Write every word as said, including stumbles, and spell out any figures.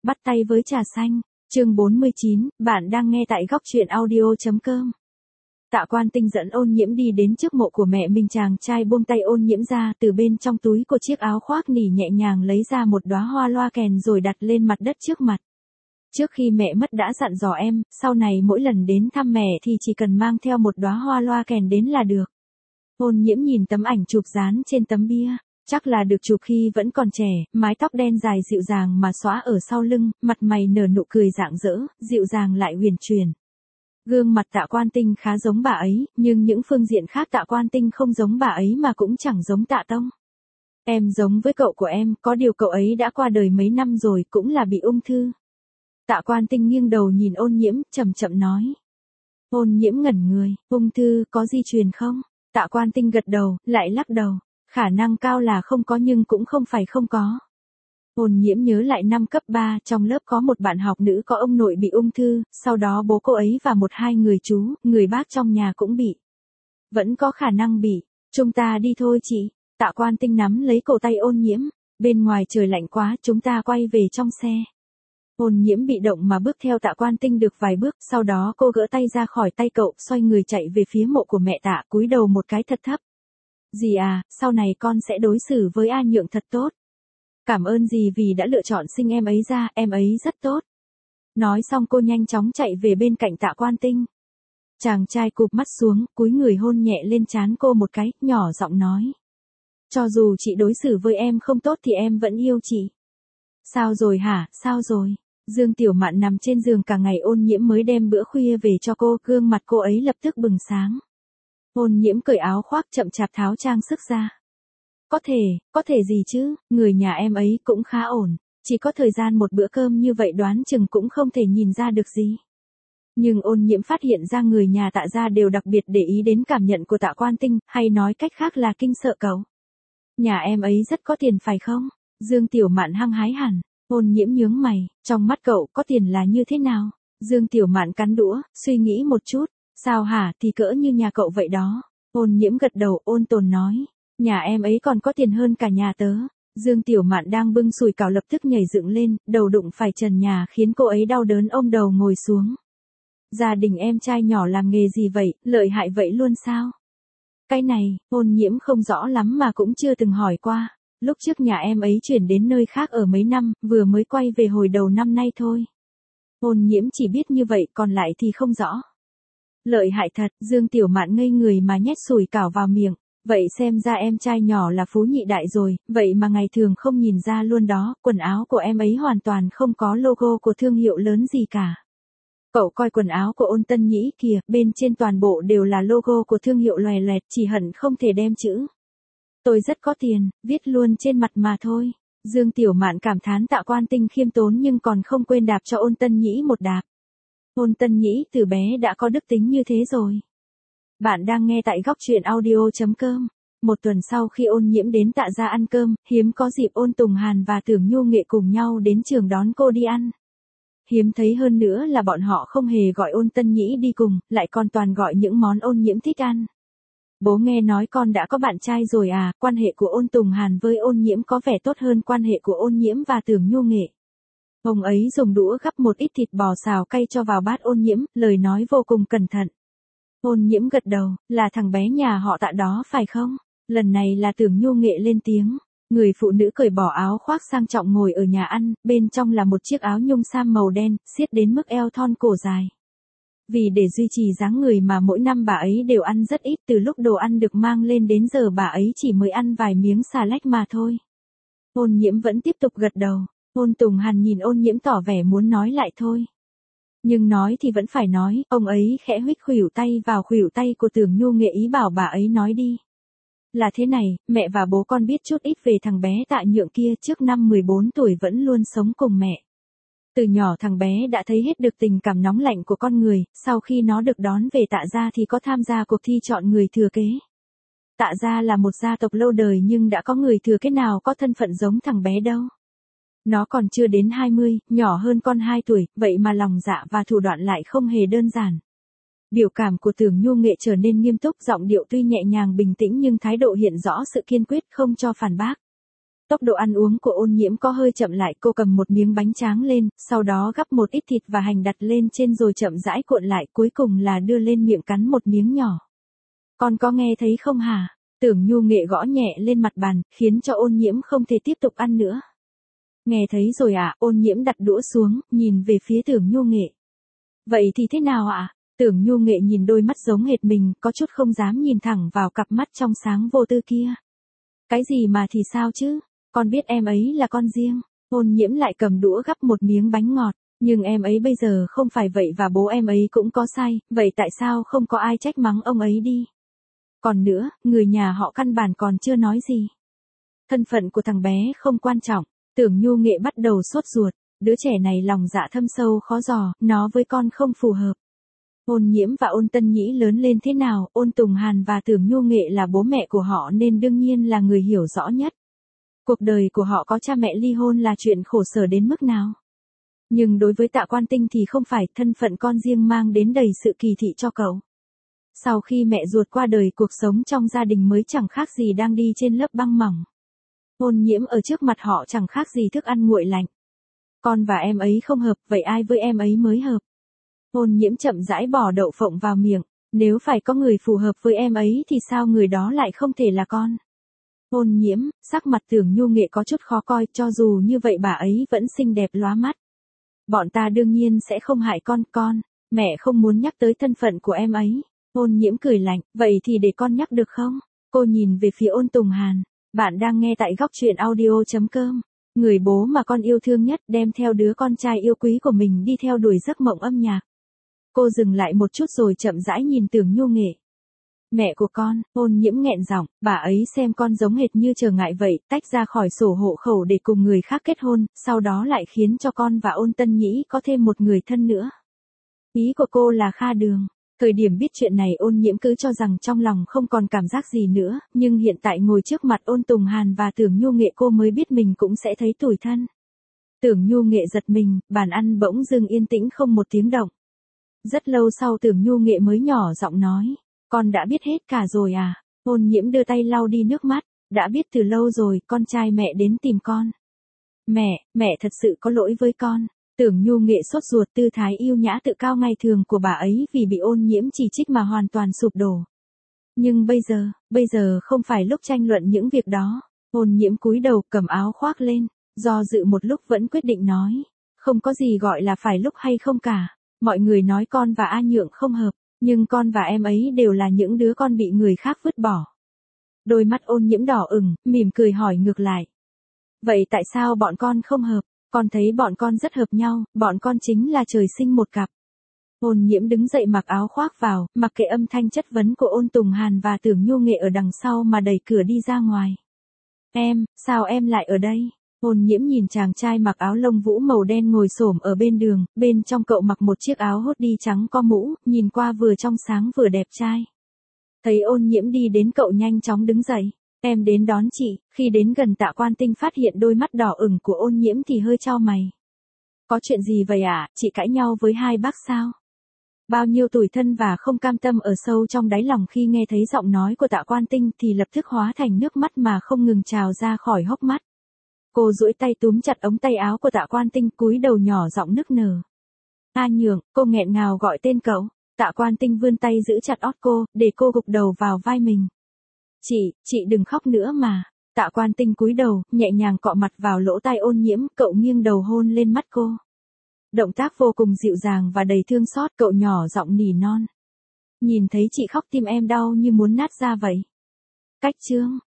bắt tay với trà xanh. Chương bốn mươi chín, bạn đang nghe tại góc truyện audio.com. Tạ Quan Tinh dẫn Ôn Nhiễm đi đến trước mộ của mẹ mình, chàng trai buông tay Ôn Nhiễm ra, từ bên trong túi của chiếc áo khoác nỉ nhẹ nhàng lấy ra một đóa hoa loa kèn rồi đặt lên mặt đất trước mặt. Trước khi mẹ mất đã dặn dò em, sau này mỗi lần đến thăm mẹ thì chỉ cần mang theo một đóa hoa loa kèn đến là được. Ôn Nhiễm nhìn tấm ảnh chụp dán trên tấm bia, chắc là được chụp khi vẫn còn trẻ, mái tóc đen dài dịu dàng mà xõa ở sau lưng, mặt mày nở nụ cười rạng rỡ, dịu dàng lại huyền chuyển. Gương mặt Tạ Quan Tinh khá giống bà ấy, nhưng những phương diện khác Tạ Quan Tinh không giống bà ấy mà cũng chẳng giống Tạ Tông. Em giống với cậu của em, có điều cậu ấy đã qua đời mấy năm rồi, cũng là bị ung thư. Tạ Quan Tinh nghiêng đầu nhìn Ôn Nhiễm, chậm chậm nói. Ôn Nhiễm ngẩn người, ung thư có di truyền không? Tạ Quan Tinh gật đầu, lại lắc đầu. Khả năng cao là không có nhưng cũng không phải không có. Ôn Nhiễm nhớ lại năm cấp ba, trong lớp có một bạn học nữ có ông nội bị ung thư, sau đó bố cô ấy và một hai người chú, người bác trong nhà cũng bị. Vẫn có khả năng bị, chúng ta đi thôi chị. Tạ Quan Tinh nắm lấy cổ tay Ôn Nhiễm, bên ngoài trời lạnh quá, chúng ta quay về trong xe. Ôn Nhiễm bị động mà bước theo Tạ Quan Tinh được vài bước, sau đó cô gỡ tay ra khỏi tay cậu, xoay người chạy về phía mộ của mẹ Tạ, cúi đầu một cái thật thấp. Dì à, sau này con sẽ đối xử với A Nhượng thật tốt. Cảm ơn dì vì đã lựa chọn sinh em ấy ra, em ấy rất tốt. Nói xong cô nhanh chóng chạy về bên cạnh Tạ Quan Tinh. Chàng trai cụp mắt xuống, cúi người hôn nhẹ lên trán cô một cái, nhỏ giọng nói. Cho dù chị đối xử với em không tốt thì em vẫn yêu chị. Sao rồi hả, sao rồi? Dương Tiểu Mạn nằm trên giường cả ngày, Ôn Nhiễm mới đem bữa khuya về cho cô, gương mặt cô ấy lập tức bừng sáng. Ôn Nhiễm cởi áo khoác chậm chạp tháo trang sức ra. Có thể, có thể gì chứ, người nhà em ấy cũng khá ổn, chỉ có thời gian một bữa cơm như vậy đoán chừng cũng không thể nhìn ra được gì. Nhưng Ôn Nhiễm phát hiện ra người nhà Tạ gia đều đặc biệt để ý đến cảm nhận của Tạ Quan Tinh, hay nói cách khác là kinh sợ cậu. Nhà em ấy rất có tiền phải không? Dương Tiểu Mạn hăng hái hẳn. Ôn Nhiễm nhướng mày, trong mắt cậu có tiền là như thế nào? Dương Tiểu Mạn cắn đũa, suy nghĩ một chút. Sao hả, thì cỡ như nhà cậu vậy đó. Ôn Nhiễm gật đầu, ôn tồn nói. Nhà em ấy còn có tiền hơn cả nhà tớ. Dương Tiểu Mạn đang bưng sùi cảo lập tức nhảy dựng lên, đầu đụng phải trần nhà khiến cô ấy đau đớn ôm đầu ngồi xuống. Gia đình em trai nhỏ làm nghề gì vậy, lợi hại vậy luôn sao? Cái này, Ôn Nhiễm không rõ lắm mà cũng chưa từng hỏi qua. Lúc trước nhà em ấy chuyển đến nơi khác ở mấy năm, vừa mới quay về hồi đầu năm nay thôi. Ôn Nhiễm chỉ biết như vậy, còn lại thì không rõ. Lợi hại thật, Dương Tiểu Mạn ngây người mà nhét sủi cảo vào miệng. Vậy xem ra em trai nhỏ là phú nhị đại rồi, vậy mà ngày thường không nhìn ra luôn đó, quần áo của em ấy hoàn toàn không có logo của thương hiệu lớn gì cả. Cậu coi quần áo của Ôn Tân Nhĩ kìa, bên trên toàn bộ đều là logo của thương hiệu loè loẹt, chỉ hận không thể đem chữ. Tôi rất có tiền, viết luôn trên mặt mà thôi. Dương Tiểu Mạn cảm thán Tạ Quan Tinh khiêm tốn nhưng còn không quên đạp cho Ôn Tân Nhĩ một đạp. Ôn Tân Nhĩ từ bé đã có đức tính như thế rồi. Bạn đang nghe tại góc truyện audio.com. Một tuần sau khi Ôn Nhiễm đến Tạ gia ăn cơm, hiếm có dịp Ôn Tùng Hàn và Tưởng Nhu Nghệ cùng nhau đến trường đón cô đi ăn. Hiếm thấy hơn nữa là bọn họ không hề gọi Ôn Tân Nhĩ đi cùng, lại còn toàn gọi những món Ôn Nhiễm thích ăn. Bố nghe nói con đã có bạn trai rồi à, quan hệ của Ôn Tùng Hàn với Ôn Nhiễm có vẻ tốt hơn quan hệ của Ôn Nhiễm và Tưởng Nhu Nghệ. Ông ấy dùng đũa gắp một ít thịt bò xào cay cho vào bát Ôn Nhiễm, lời nói vô cùng cẩn thận. Ôn Nhiễm gật đầu, là thằng bé nhà họ Tạ đó phải không? Lần này là Tưởng Nhu Nghệ lên tiếng. Người phụ nữ cởi bỏ áo khoác sang trọng ngồi ở nhà ăn, bên trong là một chiếc áo nhung sam màu đen, siết đến mức eo thon cổ dài. Vì để duy trì dáng người mà mỗi năm bà ấy đều ăn rất ít, từ lúc đồ ăn được mang lên đến giờ bà ấy chỉ mới ăn vài miếng xà lách mà thôi. Ôn Nhiễm vẫn tiếp tục gật đầu. Ôn Tùng Hàn nhìn Ôn Nhiễm tỏ vẻ muốn nói lại thôi. Nhưng nói thì vẫn phải nói, ông ấy khẽ huých khuỷu tay vào khuỷu tay của Tưởng Nhu Nghệ ý bảo bà ấy nói đi. Là thế này, mẹ và bố con biết chút ít về thằng bé Tạ Nhượng kia, trước năm mười bốn tuổi vẫn luôn sống cùng mẹ. Từ nhỏ thằng bé đã thấy hết được tình cảm nóng lạnh của con người, sau khi nó được đón về Tạ gia thì có tham gia cuộc thi chọn người thừa kế. Tạ gia là một gia tộc lâu đời nhưng đã có người thừa kế nào có thân phận giống thằng bé đâu. Nó còn chưa đến hai mươi, nhỏ hơn con hai tuổi, vậy mà lòng dạ và thủ đoạn lại không hề đơn giản. Biểu cảm của Tưởng Nhu Nghệ trở nên nghiêm túc, giọng điệu tuy nhẹ nhàng bình tĩnh nhưng thái độ hiện rõ sự kiên quyết không cho phản bác. Tốc độ ăn uống của Ôn Nhiễm có hơi chậm lại, cô cầm một miếng bánh tráng lên, sau đó gắp một ít thịt và hành đặt lên trên rồi chậm rãi cuộn lại, cuối cùng là đưa lên miệng cắn một miếng nhỏ. Con có nghe thấy không hả? Tưởng Nhu Nghệ gõ nhẹ lên mặt bàn, khiến cho Ôn Nhiễm không thể tiếp tục ăn nữa. Nghe thấy rồi à? Ôn Nhiễm đặt đũa xuống, nhìn về phía Tưởng Nhu Nghệ. Vậy thì thế nào ạ? À? Tưởng Nhu Nghệ nhìn đôi mắt giống hệt mình, có chút không dám nhìn thẳng vào cặp mắt trong sáng vô tư kia. Cái gì mà thì sao chứ? Con biết em ấy là con riêng. Ôn Nhiễm lại cầm đũa gắp một miếng bánh ngọt. Nhưng em ấy bây giờ không phải vậy và bố em ấy cũng có sai, vậy tại sao không có ai trách mắng ông ấy đi? Còn nữa, người nhà họ căn bản còn chưa nói gì. Thân phận của thằng bé không quan trọng. Tưởng Nhu Nghệ bắt đầu sốt ruột. Đứa trẻ này lòng dạ thâm sâu khó dò, nó với con không phù hợp. Ôn Nhiễm và Ôn Tân Nhĩ lớn lên thế nào, Ôn Tùng Hàn và Tưởng Nhu Nghệ là bố mẹ của họ nên đương nhiên là người hiểu rõ nhất. Cuộc đời của họ có cha mẹ ly hôn là chuyện khổ sở đến mức nào. Nhưng đối với Tạ Quan Tinh thì không phải, thân phận con riêng mang đến đầy sự kỳ thị cho cậu. Sau khi mẹ ruột qua đời, cuộc sống trong gia đình mới chẳng khác gì đang đi trên lớp băng mỏng. Ôn Nhiễm ở trước mặt họ chẳng khác gì thức ăn nguội lạnh. Con và em ấy không hợp, vậy ai với em ấy mới hợp? Ôn Nhiễm chậm rãi bỏ đậu phộng vào miệng. Nếu phải có người phù hợp với em ấy thì sao người đó lại không thể là con? Ôn Nhiễm, sắc mặt Tưởng Nhu Nghệ có chút khó coi, cho dù như vậy bà ấy vẫn xinh đẹp lóa mắt. Bọn ta đương nhiên sẽ không hại con, con, mẹ không muốn nhắc tới thân phận của em ấy. Ôn Nhiễm cười lạnh, vậy thì để con nhắc được không? Cô nhìn về phía Ôn Tùng Hàn. Bạn đang nghe tại góc truyện audio chấm com. Người bố mà con yêu thương nhất đem theo đứa con trai yêu quý của mình đi theo đuổi giấc mộng âm nhạc. Cô dừng lại một chút rồi chậm rãi nhìn Tưởng Nhu Nghệ. Mẹ của con, Ôn Nhiễm nghẹn giọng, bà ấy xem con giống hệt như trở ngại vậy, tách ra khỏi sổ hộ khẩu để cùng người khác kết hôn, sau đó lại khiến cho con và Ôn Tân Nhĩ có thêm một người thân nữa. Ý của cô là Kha Đường. Thời điểm biết chuyện này Ôn Nhiễm cứ cho rằng trong lòng không còn cảm giác gì nữa, nhưng hiện tại ngồi trước mặt Ôn Tùng Hàn và Tưởng Nhu Nghệ cô mới biết mình cũng sẽ thấy tủi thân. Tưởng Nhu Nghệ giật mình, bàn ăn bỗng dưng yên tĩnh không một tiếng động. Rất lâu sau Tưởng Nhu Nghệ mới nhỏ giọng nói, con đã biết hết cả rồi à? Ôn Nhiễm đưa tay lau đi nước mắt, đã biết từ lâu rồi, con trai mẹ đến tìm con. Mẹ, mẹ thật sự có lỗi với con. Tưởng Nhu Nghệ sốt ruột, tư thái yêu nhã tự cao ngày thường của bà ấy vì bị Ôn Nhiễm chỉ trích mà hoàn toàn sụp đổ. Nhưng bây giờ, bây giờ không phải lúc tranh luận những việc đó. Ôn Nhiễm cúi đầu cầm áo khoác lên, do dự một lúc vẫn quyết định nói, không có gì gọi là phải lúc hay không cả. Mọi người nói con và A Nhượng không hợp, nhưng con và em ấy đều là những đứa con bị người khác vứt bỏ. Đôi mắt Ôn Nhiễm đỏ ửng, mỉm cười hỏi ngược lại. Vậy tại sao bọn con không hợp? Con thấy bọn con rất hợp nhau, bọn con chính là trời sinh một cặp. Ôn Nhiễm đứng dậy mặc áo khoác vào, mặc kệ âm thanh chất vấn của Ôn Tùng Hàn và Tưởng Nhu Nghệ ở đằng sau mà đẩy cửa đi ra ngoài. Em, sao em lại ở đây? Ôn Nhiễm nhìn chàng trai mặc áo lông vũ màu đen ngồi xổm ở bên đường, bên trong cậu mặc một chiếc áo hốt đi trắng có mũ, nhìn qua vừa trong sáng vừa đẹp trai. Thấy Ôn Nhiễm đi đến cậu nhanh chóng đứng dậy. Em đến đón chị, khi đến gần Tạ Quan Tinh phát hiện đôi mắt đỏ ửng của Ôn Nhiễm thì hơi chau mày. Có chuyện gì vậy ạ, à? Chị cãi nhau với hai bác sao? Bao nhiêu tủi thân và không cam tâm ở sâu trong đáy lòng khi nghe thấy giọng nói của Tạ Quan Tinh thì lập tức hóa thành nước mắt mà không ngừng trào ra khỏi hốc mắt. Cô duỗi tay túm chặt ống tay áo của Tạ Quan Tinh, cúi đầu nhỏ giọng nức nở. A Nhượng, cô nghẹn ngào gọi tên cậu. Tạ Quan Tinh vươn tay giữ chặt ót cô, để cô gục đầu vào vai mình. Chị, chị đừng khóc nữa mà. Tạ Quan Tinh cúi đầu, nhẹ nhàng cọ mặt vào lỗ tai Ôn Nhiễm, cậu nghiêng đầu hôn lên mắt cô. Động tác vô cùng dịu dàng và đầy thương xót, cậu nhỏ giọng nỉ non. Nhìn thấy chị khóc tim em đau như muốn nát ra vậy. Cách chương.